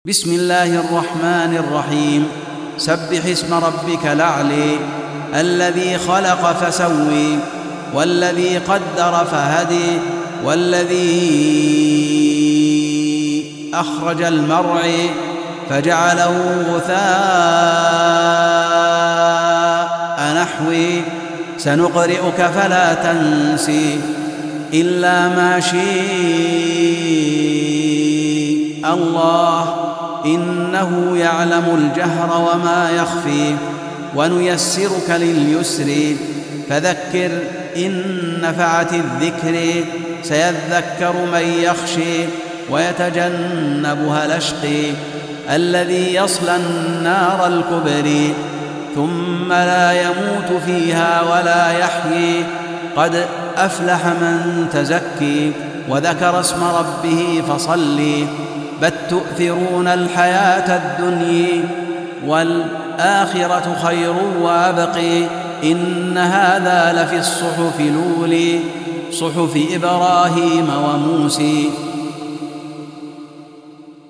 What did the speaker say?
بسم الله الرحمن الرحيم. سبح اسم ربك الأعلى الذي خلق فسوي والذي قدر فهدي والذي أخرج المرعى فجعله غثاء نحوي سنقرئك فلا تنسي إلا ما شاء الله إنه يعلم الجهر وما يخفي ونيسرك لليسر فذكر إن نفعت الذكر سيذكر من يخشي ويتجنبها الأشقي الذي يصلى النار الكبرى ثم لا يموت فيها ولا يحيي قد أفلح من تزكي وذكر اسم ربه فصلي بل تؤثرون الحياة الدنيا والآخرة خير وأبقي إن هذا لفي الصحف الأولى صحف إبراهيم وموسى.